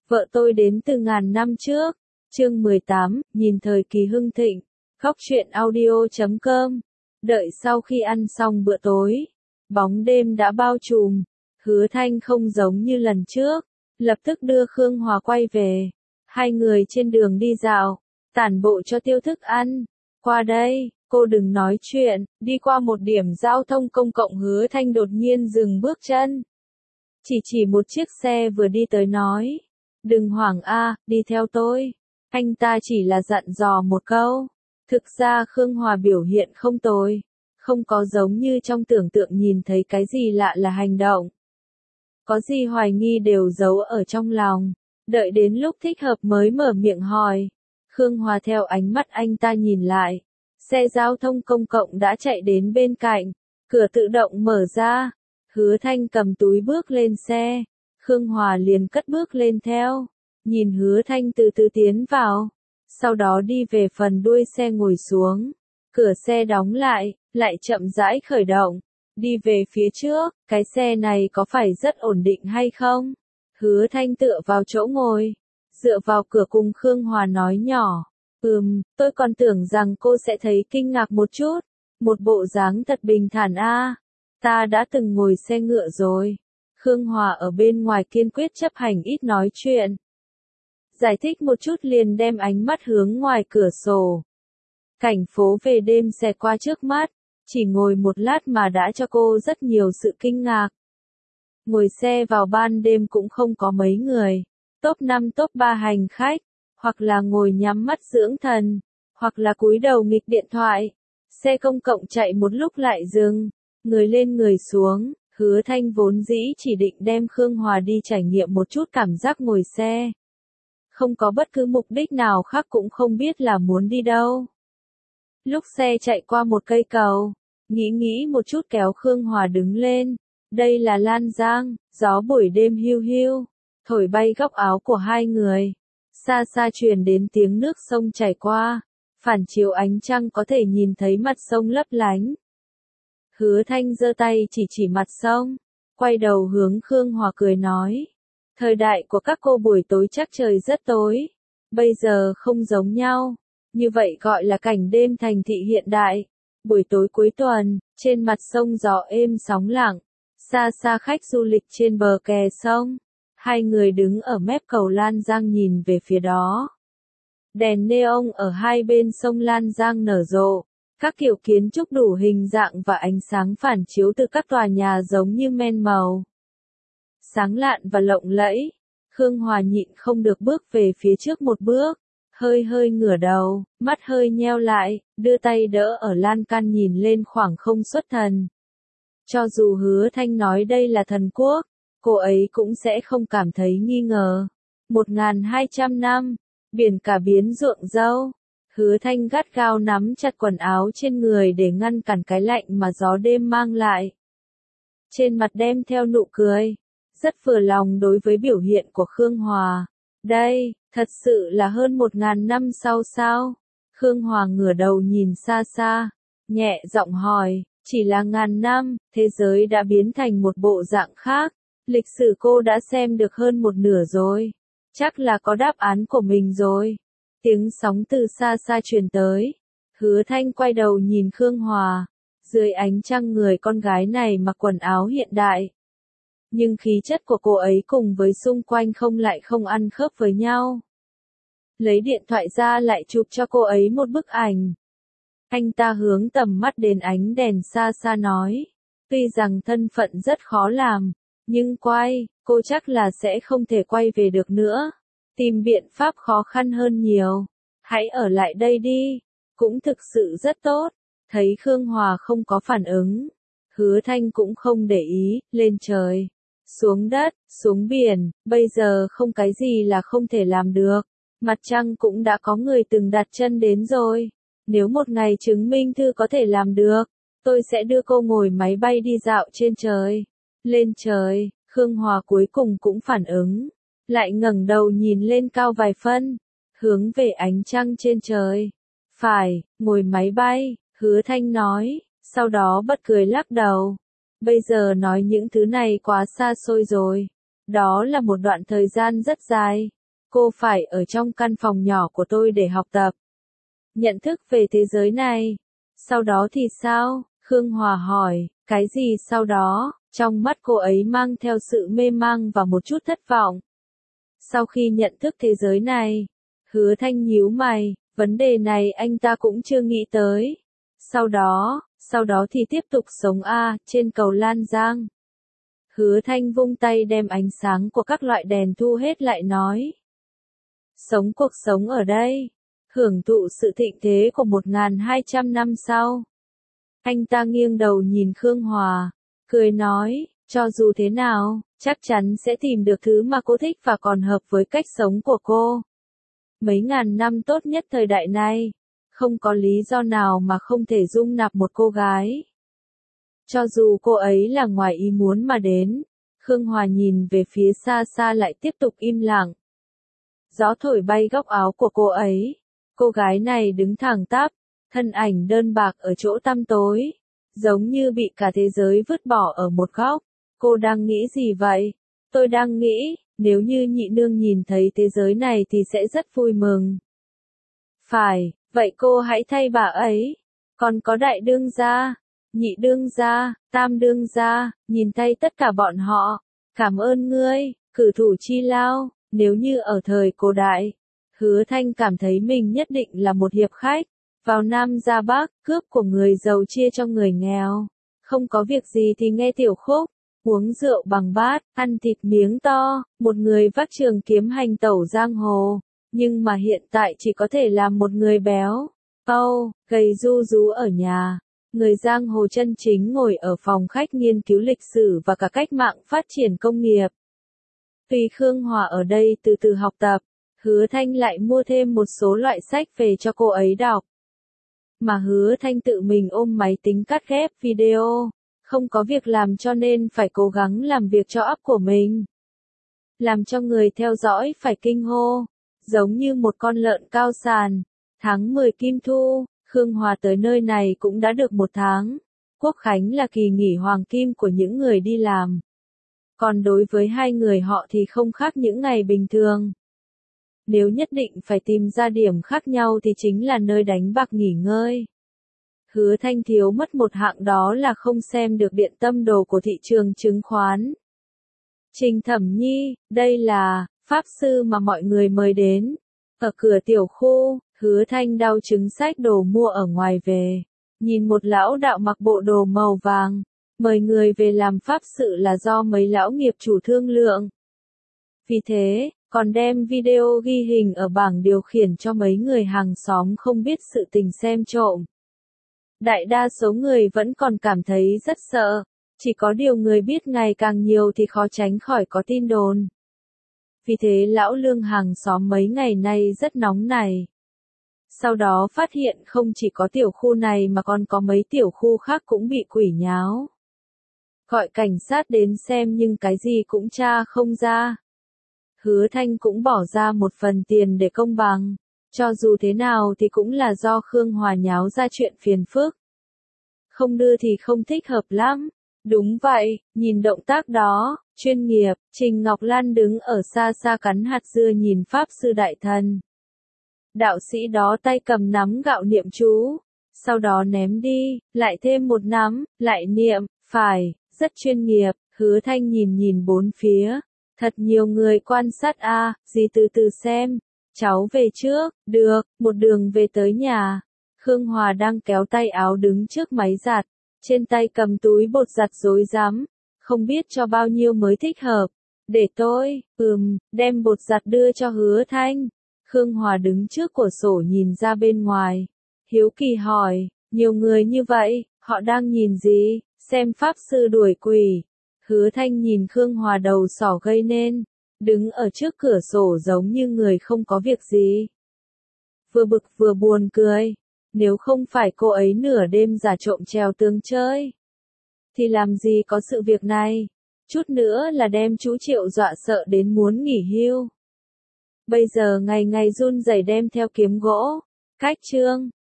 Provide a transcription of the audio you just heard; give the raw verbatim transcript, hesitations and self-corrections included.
Vợ tôi đến từ ngàn năm trước. Chương mười tám, nhìn thời kỳ hưng thịnh. Góc truyện audio chấm com. Đợi sau khi ăn xong bữa tối, bóng đêm đã bao trùm. Hứa Thanh không giống như lần trước, lập tức đưa Khương Hòa quay về. Hai người trên đường đi dạo, tản bộ cho tiêu thức ăn. Qua đây, cô đừng nói chuyện. Đi qua một điểm giao thông công cộng, Hứa Thanh đột nhiên dừng bước chân. Chỉ chỉ một chiếc xe vừa đi tới nói. Đừng hoảng a, đi theo tôi. Anh ta chỉ là dặn dò một câu. Thực ra Khương Hòa biểu hiện không tồi. Không có giống như trong tưởng tượng nhìn thấy cái gì lạ là hành động. Có gì hoài nghi đều giấu ở trong lòng. Đợi đến lúc thích hợp mới mở miệng hỏi. Khương Hòa theo ánh mắt anh ta nhìn lại. Xe giao thông công cộng đã chạy đến bên cạnh. Cửa tự động mở ra. Hứa Thanh cầm túi bước lên xe. Khương Hòa liền cất bước lên theo. Nhìn Hứa Thanh từ từ tiến vào. Sau đó đi về phần đuôi xe ngồi xuống. Cửa xe đóng lại, lại chậm rãi khởi động. Đi về phía trước, cái xe này có phải rất ổn định hay không? Hứa Thanh tựa vào chỗ ngồi. Dựa vào cửa cùng Khương Hòa nói nhỏ. Ừm, tôi còn tưởng rằng cô sẽ thấy kinh ngạc một chút. Một bộ dáng thật bình thản a. Ta đã từng ngồi xe ngựa rồi. Khương Hòa ở bên ngoài kiên quyết chấp hành ít nói chuyện. Giải thích một chút liền đem ánh mắt hướng ngoài cửa sổ. Cảnh phố về đêm xẹt qua trước mắt, chỉ ngồi một lát mà đã cho cô rất nhiều sự kinh ngạc. Ngồi xe vào ban đêm cũng không có mấy người, top năm top ba hành khách, hoặc là ngồi nhắm mắt dưỡng thần, hoặc là cúi đầu nghịch điện thoại. Xe công cộng chạy một lúc lại dừng, người lên người xuống. Hứa Thanh vốn dĩ chỉ định đem Khương Hòa đi trải nghiệm một chút cảm giác ngồi xe. Không có bất cứ mục đích nào khác, cũng không biết là muốn đi đâu. Lúc xe chạy qua một cây cầu, nghĩ nghĩ một chút kéo Khương Hòa đứng lên. Đây là Lan Giang, gió buổi đêm hiu hiu, thổi bay góc áo của hai người. Xa xa truyền đến tiếng nước sông chảy qua, phản chiếu ánh trăng có thể nhìn thấy mặt sông lấp lánh. Hứa Thanh giơ tay chỉ chỉ mặt sông, quay đầu hướng Khương Hòa cười nói. Thời đại của các cô buổi tối chắc trời rất tối, bây giờ không giống nhau, như vậy gọi là cảnh đêm thành thị hiện đại. Buổi tối cuối tuần, trên mặt sông gió êm sóng lặng, xa xa khách du lịch trên bờ kè sông. Hai người đứng ở mép cầu Lan Giang nhìn về phía đó. Đèn neon ở hai bên sông Lan Giang nở rộ. Các kiểu kiến trúc đủ hình dạng và ánh sáng phản chiếu từ các tòa nhà giống như men màu. Sáng lạn và lộng lẫy. Khương Hòa nhịn không được bước về phía trước một bước. Hơi hơi ngửa đầu, mắt hơi nheo lại, đưa tay đỡ ở lan can nhìn lên khoảng không xuất thần. Cho dù Hứa Thanh nói đây là thần quốc, cô ấy cũng sẽ không cảm thấy nghi ngờ. Một nghìn hai trăm năm, biển cả biến ruộng dâu. Hứa Thanh gắt gao nắm chặt quần áo trên người để ngăn cản cái lạnh mà gió đêm mang lại. Trên mặt đem theo nụ cười, rất vừa lòng đối với biểu hiện của Khương Hòa. Đây, thật sự là hơn một ngàn năm sau sao? Khương Hòa ngửa đầu nhìn xa xa, nhẹ giọng hỏi, chỉ là ngàn năm, thế giới đã biến thành một bộ dạng khác. Lịch sử cô đã xem được hơn một nửa rồi, chắc là có đáp án của mình rồi. Tiếng sóng từ xa xa truyền tới. Hứa Thanh quay đầu nhìn Khương Hòa. Dưới ánh trăng người con gái này mặc quần áo hiện đại. Nhưng khí chất của cô ấy cùng với xung quanh không lại không ăn khớp với nhau. Lấy điện thoại ra lại chụp cho cô ấy một bức ảnh. Anh ta hướng tầm mắt đến ánh đèn xa xa nói. Tuy rằng thân phận rất khó làm, nhưng quay, cô chắc là sẽ không thể quay về được nữa. Tìm biện pháp khó khăn hơn nhiều. Hãy ở lại đây đi. Cũng thực sự rất tốt. Thấy Khương Hòa không có phản ứng. Hứa Thanh cũng không để ý. Lên trời, xuống đất, xuống biển. Bây giờ không cái gì là không thể làm được. Mặt trăng cũng đã có người từng đặt chân đến rồi. Nếu một ngày chứng minh thư có thể làm được, tôi sẽ đưa cô ngồi máy bay đi dạo trên trời. Lên trời, Khương Hòa cuối cùng cũng phản ứng. Lại ngẩng đầu nhìn lên cao vài phân, hướng về ánh trăng trên trời. Phải, ngồi máy bay, Hứa Thanh nói, sau đó bật cười lắc đầu. Bây giờ nói những thứ này quá xa xôi rồi. Đó là một đoạn thời gian rất dài. cô phải ở trong căn phòng nhỏ của tôi để học tập. Nhận thức về thế giới này. Sau đó thì sao? Khương Hòa hỏi, cái gì sau đó? Trong mắt cô ấy mang theo sự mê mang và một chút thất vọng. Sau khi nhận thức thế giới này, Hứa Thanh nhíu mày, vấn đề này anh ta cũng chưa nghĩ tới. Sau đó, sau đó thì tiếp tục sống a trên cầu Lan Giang. Hứa Thanh vung tay đem ánh sáng của các loại đèn thu hết lại nói. Sống cuộc sống ở đây, hưởng thụ sự thịnh thế của một nghìn hai trăm năm sau. Anh ta nghiêng đầu nhìn Khương Hòa, cười nói, cho dù thế nào, chắc chắn sẽ tìm được thứ mà cô thích và còn hợp với cách sống của cô. Mấy ngàn năm tốt nhất thời đại này, không có lý do nào mà không thể dung nạp một cô gái. Cho dù cô ấy là ngoài ý muốn mà đến, Khương Hòa nhìn về phía xa xa lại tiếp tục im lặng. Gió thổi bay góc áo của cô ấy, cô gái này đứng thẳng tắp, thân ảnh đơn bạc ở chỗ tăm tối, giống như bị cả thế giới vứt bỏ ở một góc. Cô đang nghĩ gì vậy? Tôi đang nghĩ, nếu như nhị nương nhìn thấy thế giới này thì sẽ rất vui mừng. Phải, vậy cô hãy thay bà ấy. Còn có đại đương gia, nhị đương gia, tam đương gia, nhìn thay tất cả bọn họ. Cảm ơn ngươi, cử thủ chi lao, nếu như ở thời cổ đại, Hứa Thanh cảm thấy mình nhất định là một hiệp khách, vào Nam ra Bắc, cướp của người giàu chia cho người nghèo. Không có việc gì thì nghe tiểu khúc, uống rượu bằng bát, ăn thịt miếng to, một người vác trường kiếm hành tẩu giang hồ, nhưng mà hiện tại chỉ có thể làm một người béo, âu, gầy ru rú ở nhà. Người giang hồ chân chính ngồi ở phòng khách nghiên cứu lịch sử và cả cách mạng phát triển công nghiệp. Tùy Khương Hòa ở đây từ từ học tập, Hứa Thanh lại mua thêm một số loại sách về cho cô ấy đọc. Mà Hứa Thanh tự mình ôm máy tính cắt ghép video, không có việc làm cho nên phải cố gắng làm việc cho óc của mình. Làm cho người theo dõi phải kinh hô, giống như một con lợn cao sàn. Tháng mười Kim Thu, Khương Hòa tới nơi này cũng đã được một tháng. Quốc khánh là kỳ nghỉ hoàng kim của những người đi làm. Còn đối với hai người họ thì không khác những ngày bình thường. Nếu nhất định phải tìm ra điểm khác nhau thì chính là nơi đánh bạc nghỉ ngơi. Hứa Thanh thiếu mất một hạng đó là không xem được điện tâm đồ của thị trường chứng khoán. Trình Thẩm Nhi, đây là pháp sư mà mọi người mời đến. Ở cửa tiểu khu, Hứa Thanh đao chứng sách đồ mua ở ngoài về. Nhìn một lão đạo mặc bộ đồ màu vàng, mời người về làm pháp sự là do mấy lão nghiệp chủ thương lượng. Vì thế, còn đem video ghi hình ở bảng điều khiển cho mấy người hàng xóm không biết sự tình xem trộm. Đại đa số người vẫn còn cảm thấy rất sợ, chỉ có điều người biết ngày càng nhiều thì khó tránh khỏi có tin đồn. Vì thế lão Lương hàng xóm mấy ngày nay rất nóng này. Sau đó phát hiện không chỉ có tiểu khu này mà còn có mấy tiểu khu khác cũng bị quỷ nháo. Gọi cảnh sát đến xem nhưng cái gì cũng tra không ra. Hứa Thanh cũng bỏ ra một phần tiền để công bằng. Cho dù thế nào thì cũng là do Khương Hòa nháo ra chuyện phiền phức. Không đưa thì không thích hợp lắm. Đúng vậy, nhìn động tác đó, chuyên nghiệp, Trình Ngọc Lan đứng ở xa xa cắn hạt dưa nhìn Pháp Sư Đại Thần. Đạo sĩ đó tay cầm nắm gạo niệm chú, sau đó ném đi, lại thêm một nắm, lại niệm, phải, rất chuyên nghiệp. Hứa Thanh nhìn nhìn bốn phía, thật nhiều người quan sát a, à, gì từ từ xem. Cháu về trước, được, một đường về tới nhà. Khương Hòa đang kéo tay áo đứng trước máy giặt, trên tay cầm túi bột giặt rối rắm, không biết cho bao nhiêu mới thích hợp. Để tôi, ừm, đem bột giặt đưa cho Hứa Thanh. Khương Hòa đứng trước cửa sổ nhìn ra bên ngoài. Hiếu kỳ hỏi, nhiều người như vậy, họ đang nhìn gì, xem pháp sư đuổi quỷ. Hứa Thanh nhìn Khương Hòa đầu sỏ gây nên, đứng ở trước cửa sổ giống như người không có việc gì. Vừa bực vừa buồn cười, nếu không phải cô ấy nửa đêm giả trộm trèo tường chơi, thì làm gì có sự việc này, chút nữa là đem chú Triệu dọa sợ đến muốn nghỉ hưu. Bây giờ ngày ngày run rẩy đem theo kiếm gỗ, cách chương.